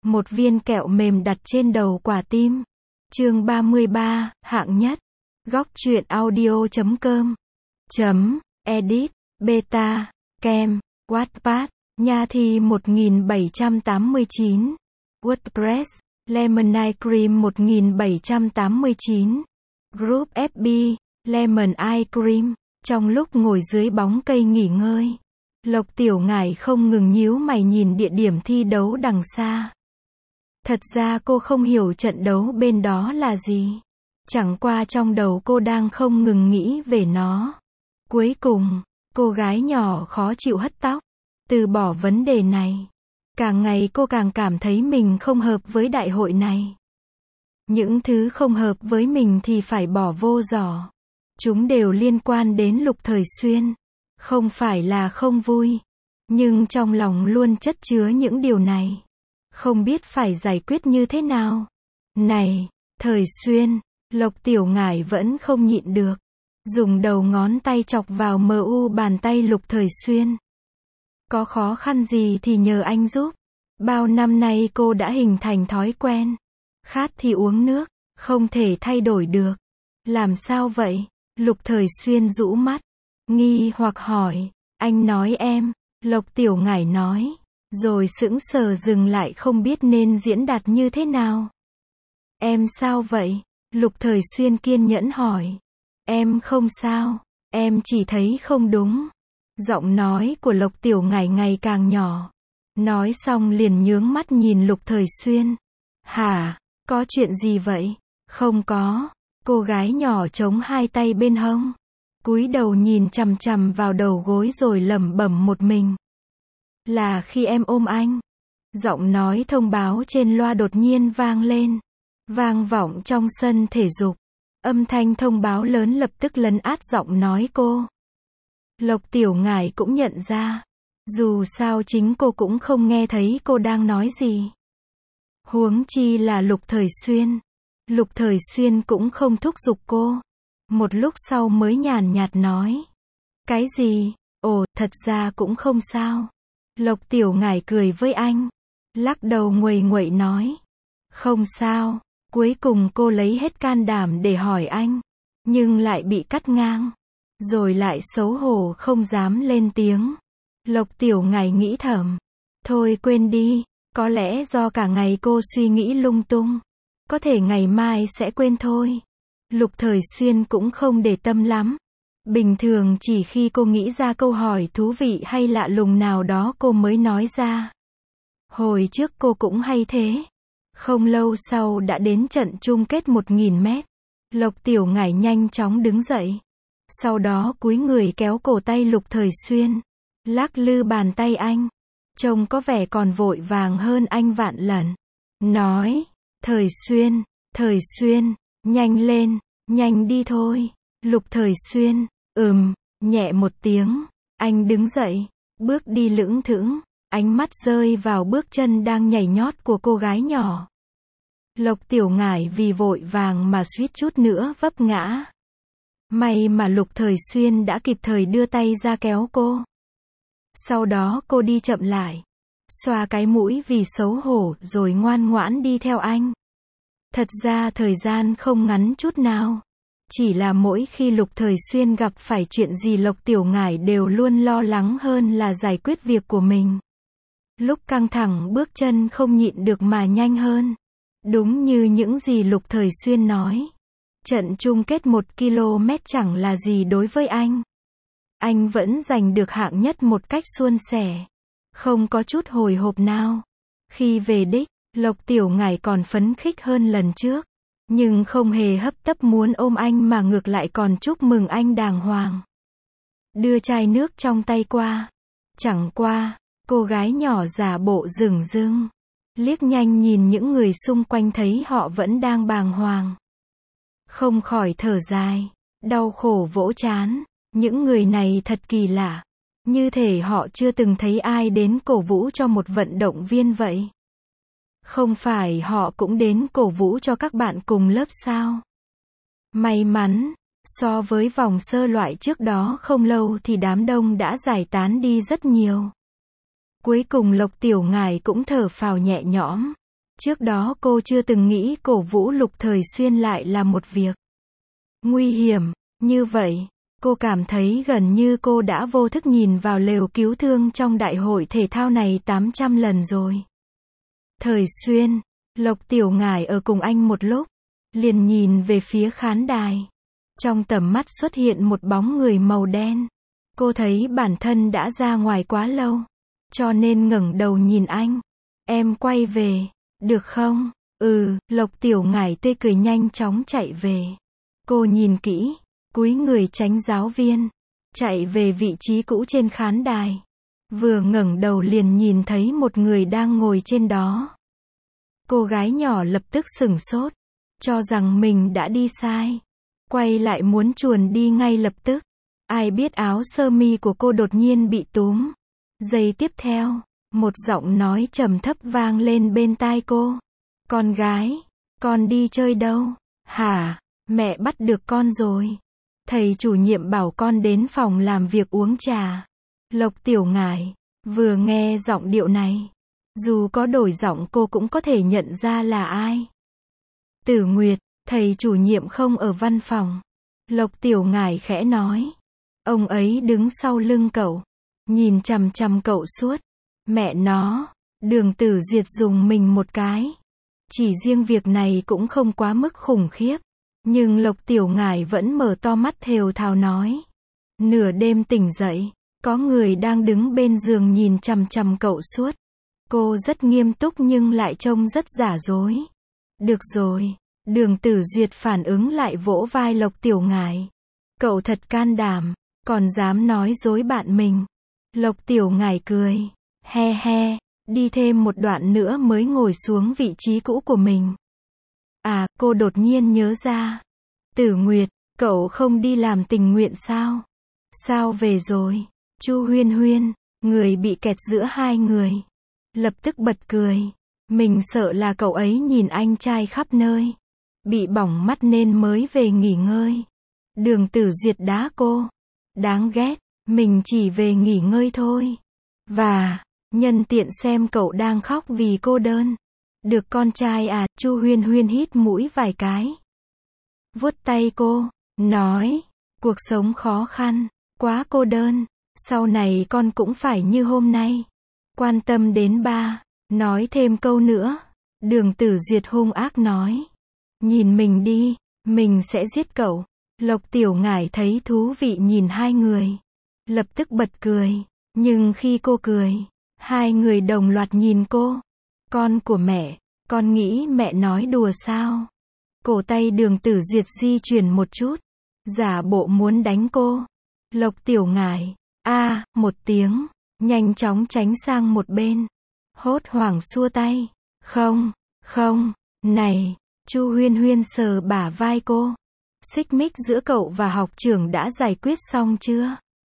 một viên kẹo mềm đặt trên đầu quả tim. Chương 33, hạng nhất. Góc truyện audio.com .edit, beta, kem, Wattpad, Nha Thi 1789, WordPress, Lemon Ice Cream 1789, Group FB, Lemon Ice Cream. Trong lúc ngồi dưới bóng cây nghỉ ngơi, Lộc Tiểu Ngải không ngừng nhíu mày nhìn địa điểm thi đấu đằng xa. Thật ra cô không hiểu trận đấu bên đó là gì. Chẳng qua trong đầu cô đang không ngừng nghĩ về nó. Cuối cùng, cô gái nhỏ khó chịu hất tóc, từ bỏ vấn đề này. Càng ngày cô càng cảm thấy mình không hợp với đại hội này. Những thứ không hợp với mình thì phải bỏ vô giỏ. Chúng đều liên quan đến Lục Thời Xuyên. Không phải là không vui, nhưng trong lòng luôn chất chứa những điều này. Không biết phải giải quyết như thế nào. Này, Thời Xuyên, Lộc Tiểu Ngải vẫn không nhịn được. Dùng đầu ngón tay chọc vào mu bàn tay Lục Thời Xuyên. Có khó khăn gì thì nhờ anh giúp. Bao năm nay cô đã hình thành thói quen. Khát thì uống nước, không thể thay đổi được. Làm sao vậy? Lục Thời Xuyên rũ mắt, nghi hoặc hỏi. Anh nói em, Lộc Tiểu Ngải nói. Rồi sững sờ dừng lại không biết nên diễn đạt như thế nào. Em sao vậy? Lục Thời Xuyên kiên nhẫn hỏi. Em không sao, em chỉ thấy không đúng. Giọng nói của Lộc Tiểu Ngải ngày càng nhỏ. Nói xong liền nhướng mắt nhìn Lục Thời Xuyên. Hả? Có chuyện gì vậy? Không có. Cô gái nhỏ chống hai tay bên hông, cúi đầu nhìn chằm chằm vào đầu gối rồi lẩm bẩm một mình. Là khi em ôm anh. Giọng nói thông báo trên loa đột nhiên vang lên. Vang vọng trong sân thể dục. Âm thanh thông báo lớn lập tức lấn át giọng nói cô. Lộc Tiểu Ngải cũng nhận ra. Dù sao chính cô cũng không nghe thấy cô đang nói gì. Huống chi là Lục Thời Xuyên. Lục Thời Xuyên cũng không thúc giục cô. Một lúc sau mới nhàn nhạt nói. Cái gì? Ồ, thật ra cũng không sao. Lộc Tiểu Ngải cười với anh. Lắc đầu nguầy nguậy nói. Không sao. Cuối cùng cô lấy hết can đảm để hỏi anh. Nhưng lại bị cắt ngang. Rồi lại xấu hổ không dám lên tiếng. Lộc Tiểu Ngải nghĩ thầm. Thôi quên đi. Có lẽ do cả ngày cô suy nghĩ lung tung. Có thể ngày mai sẽ quên thôi. Lục Thời Xuyên cũng không để tâm lắm. Bình thường chỉ khi cô nghĩ ra câu hỏi thú vị hay lạ lùng nào đó cô mới nói ra. Hồi trước cô cũng hay thế. Không lâu sau đã đến trận chung kết 1000 mét. Lộc Tiểu Ngải nhanh chóng đứng dậy. Sau đó cúi người kéo cổ tay Lục Thời Xuyên. Lắc lư bàn tay anh. Trông có vẻ còn vội vàng hơn anh vạn lần. Nói. Thời Xuyên, nhanh lên, nhanh đi thôi. Lục Thời Xuyên, nhẹ một tiếng. Anh đứng dậy, bước đi lững thững. Ánh mắt rơi vào bước chân đang nhảy nhót của cô gái nhỏ. Lộc Tiểu Ngải vì vội vàng mà suýt chút nữa vấp ngã. May mà Lục Thời Xuyên đã kịp thời đưa tay ra kéo cô. Sau đó cô đi chậm lại. Xoa cái mũi vì xấu hổ rồi ngoan ngoãn đi theo anh. Thật ra thời gian không ngắn chút nào. Chỉ là mỗi khi Lục Thời Xuyên gặp phải chuyện gì Lộc Tiểu Ngải đều luôn lo lắng hơn là giải quyết việc của mình. Lúc căng thẳng bước chân không nhịn được mà nhanh hơn. Đúng như những gì Lục Thời Xuyên nói. Trận chung kết 1 km chẳng là gì đối với anh. Anh vẫn giành được hạng nhất một cách suôn sẻ. Không có chút hồi hộp nào. Khi về đích, Lộc Tiểu Ngải còn phấn khích hơn lần trước. Nhưng không hề hấp tấp muốn ôm anh mà ngược lại còn chúc mừng anh đàng hoàng. Đưa chai nước trong tay qua. Chẳng qua, cô gái nhỏ giả bộ dửng dưng. Liếc nhanh nhìn những người xung quanh thấy họ vẫn đang bàng hoàng. Không khỏi thở dài. Đau khổ vỗ trán. Những người này thật kỳ lạ. Như thể họ chưa từng thấy ai đến cổ vũ cho một vận động viên vậy. Không phải họ cũng đến cổ vũ cho các bạn cùng lớp sao? May mắn, so với vòng sơ loại trước đó không lâu thì đám đông đã giải tán đi rất nhiều. Cuối cùng Lộc Tiểu Ngải cũng thở phào nhẹ nhõm. Trước đó cô chưa từng nghĩ cổ vũ Lục Thời Xuyên lại là một việc nguy hiểm như vậy. Cô cảm thấy gần như cô đã vô thức nhìn vào lều cứu thương trong đại hội thể thao này 800 lần rồi. Thời Xuyên, Lộc Tiểu Ngải ở cùng anh một lúc, liền nhìn về phía khán đài. Trong tầm mắt xuất hiện một bóng người màu đen. Cô thấy bản thân đã ra ngoài quá lâu, cho nên ngẩng đầu nhìn anh. Em quay về, được không? Lộc Tiểu Ngải tươi cười nhanh chóng chạy về. Cô nhìn kỹ, cúi người tránh giáo viên, chạy về vị trí cũ trên khán đài. Vừa ngẩng đầu liền nhìn thấy một người đang ngồi trên đó. Cô gái nhỏ lập tức sửng sốt, cho rằng mình đã đi sai. Quay lại muốn chuồn đi ngay lập tức. Ai biết áo sơ mi của cô đột nhiên bị túm. Giây tiếp theo, một giọng nói trầm thấp vang lên bên tai cô. Con gái, con đi chơi đâu? Hả? Mẹ bắt được con rồi. Thầy chủ nhiệm bảo con đến phòng làm việc uống trà. Lộc Tiểu Ngải vừa nghe giọng điệu này, dù có đổi giọng cô cũng có thể nhận ra là ai. Tử Nguyệt, thầy chủ nhiệm không ở văn phòng. Lộc Tiểu Ngải khẽ nói. Ông ấy đứng sau lưng cậu, nhìn chằm chằm cậu suốt. Mẹ nó, Đường Tử Duyệt dùng mình một cái. Chỉ riêng việc này cũng không quá mức khủng khiếp. Nhưng Lộc Tiểu Ngải vẫn mở to mắt thều thào nói. Nửa đêm tỉnh dậy, có người đang đứng bên giường nhìn chằm chằm cậu suốt. Cô rất nghiêm túc nhưng lại trông rất giả dối. Được rồi, Đường Tử Duyệt phản ứng lại vỗ vai Lộc Tiểu Ngải. Cậu thật can đảm, còn dám nói dối bạn mình. Lộc Tiểu Ngải cười. He he, đi thêm một đoạn nữa mới ngồi xuống vị trí cũ của mình. À, cô đột nhiên nhớ ra. Tử Nguyệt, cậu không đi làm tình nguyện sao? Sao về rồi? Chu Huyên Huyên, người bị kẹt giữa hai người, lập tức bật cười. Mình sợ là cậu ấy nhìn anh trai khắp nơi, bị bỏng mắt nên mới về nghỉ ngơi. Đường Tử Duyệt đá cô. Đáng ghét, mình chỉ về nghỉ ngơi thôi. Và, nhân tiện xem cậu đang khóc vì cô đơn. Được con trai à? Chu Huyên Huyên hít mũi vài cái. Vuốt tay cô, nói, cuộc sống khó khăn, quá cô đơn, sau này con cũng phải như hôm nay, quan tâm đến ba. Nói thêm câu nữa, Đường Tử Duyệt hung ác nói, nhìn mình đi, mình sẽ giết cậu. Lộc Tiểu Ngải thấy thú vị nhìn hai người, lập tức bật cười, nhưng khi cô cười, hai người đồng loạt nhìn cô. Con của mẹ, con nghĩ mẹ nói đùa sao? Cổ tay Đường Tử Duyệt di chuyển một chút, giả bộ muốn đánh cô. Lộc Tiểu Ngải, một tiếng, nhanh chóng tránh sang một bên. Hốt hoảng xua tay. Không, này, Chu Huyên Huyên sờ bả vai cô. Xích mích giữa cậu và học trưởng đã giải quyết xong chưa?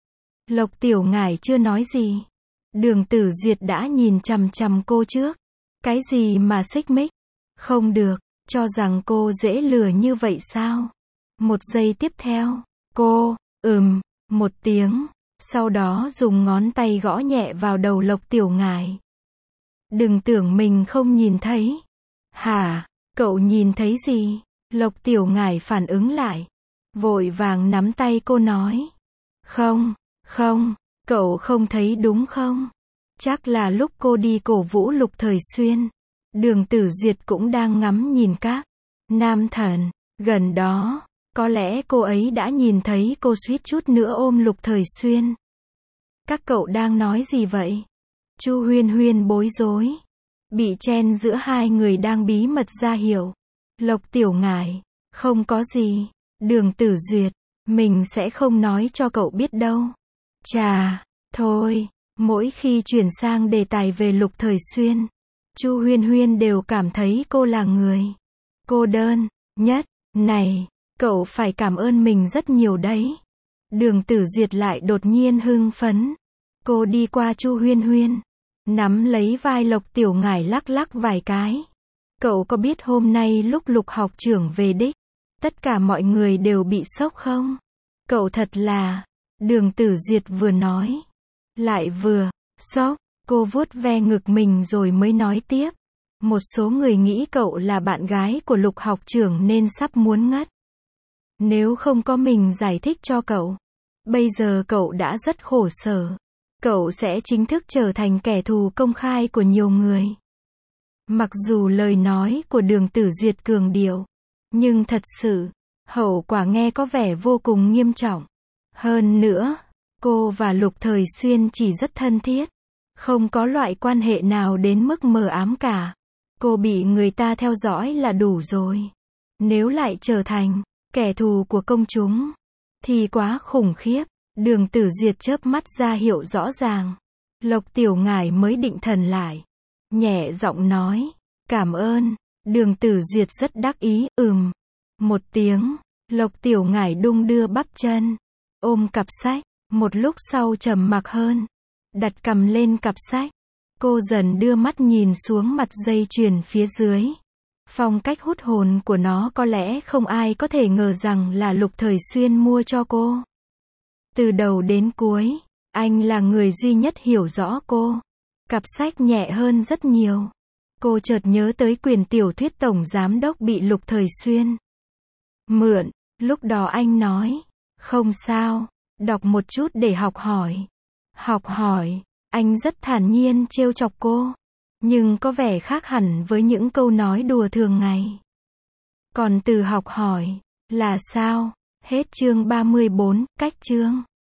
Lộc Tiểu Ngải chưa nói gì. Đường Tử Duyệt đã nhìn chằm chằm cô trước. Cái gì mà xích mích? Không được, cho rằng cô dễ lừa như vậy sao? Một giây tiếp theo, cô, một tiếng, sau đó dùng ngón tay gõ nhẹ vào đầu Lộc Tiểu Ngải. Đừng tưởng mình không nhìn thấy. Hả, cậu nhìn thấy gì? Lộc Tiểu Ngải phản ứng lại, vội vàng nắm tay cô nói. Không, cậu không thấy đúng không? Chắc là lúc cô đi cổ vũ Lục Thời Xuyên, Đường Tử Duyệt cũng đang ngắm nhìn các nam thần gần đó. Có lẽ cô ấy đã nhìn thấy cô suýt chút nữa ôm Lục Thời Xuyên. Các cậu đang nói gì vậy? Chu Huyên Huyên bối rối, bị chen giữa hai người đang bí mật ra hiểu. Lộc Tiểu Ngải, không có gì. Đường Tử Duyệt, mình sẽ không nói cho cậu biết đâu. Chà, thôi, mỗi khi chuyển sang đề tài về Lục Thời Xuyên, Chu Huyên Huyên đều cảm thấy cô là người cô đơn nhất. Này, cậu phải cảm ơn mình rất nhiều đấy. Đường Tử Duyệt lại đột nhiên hưng phấn. Cô đi qua Chu Huyên Huyên, nắm lấy vai Lộc Tiểu Ngải lắc lắc vài cái. Cậu có biết hôm nay lúc Lục học trưởng về đích, tất cả mọi người đều bị sốc không? Cậu thật là... Đường Tử Duyệt vừa nói, lại vừa sốc. Cô vuốt ve ngực mình rồi mới nói tiếp. Một số người nghĩ cậu là bạn gái của Lục học trưởng nên sắp muốn ngất. Nếu không có mình giải thích cho cậu, bây giờ cậu đã rất khổ sở. Cậu sẽ chính thức trở thành kẻ thù công khai của nhiều người. Mặc dù lời nói của Đường Tử Duyệt cường điệu, nhưng thật sự, hậu quả nghe có vẻ vô cùng nghiêm trọng. Hơn nữa, cô và Lục Thời Xuyên chỉ rất thân thiết. Không có loại quan hệ nào đến mức mờ ám cả. Cô bị người ta theo dõi là đủ rồi. Nếu lại trở thành kẻ thù của công chúng, thì quá khủng khiếp. Đường Tử Duyệt chớp mắt ra hiệu rõ ràng. Lộc Tiểu Ngải mới định thần lại. Nhẹ giọng nói, cảm ơn. Đường Tử Duyệt rất đắc ý, một tiếng. Lộc Tiểu Ngải đung đưa bắp chân, ôm cặp sách. Một lúc sau trầm mặc hơn, đặt cằm lên cặp sách. Cô dần đưa mắt nhìn xuống mặt dây chuyền phía dưới. Phong cách hút hồn của nó có lẽ không ai có thể ngờ rằng là Lục Thời Xuyên mua cho cô. Từ đầu đến cuối, anh là người duy nhất hiểu rõ cô. Cặp sách nhẹ hơn rất nhiều. Cô chợt nhớ tới quyển tiểu thuyết Tổng Giám Đốc bị Lục Thời Xuyên mượn. Lúc đó anh nói, không sao, đọc một chút để học hỏi. Học hỏi, anh rất thản nhiên trêu chọc cô. Nhưng có vẻ khác hẳn với những câu nói đùa thường ngày. Còn từ học hỏi, là sao? Hết chương 34, cách chương.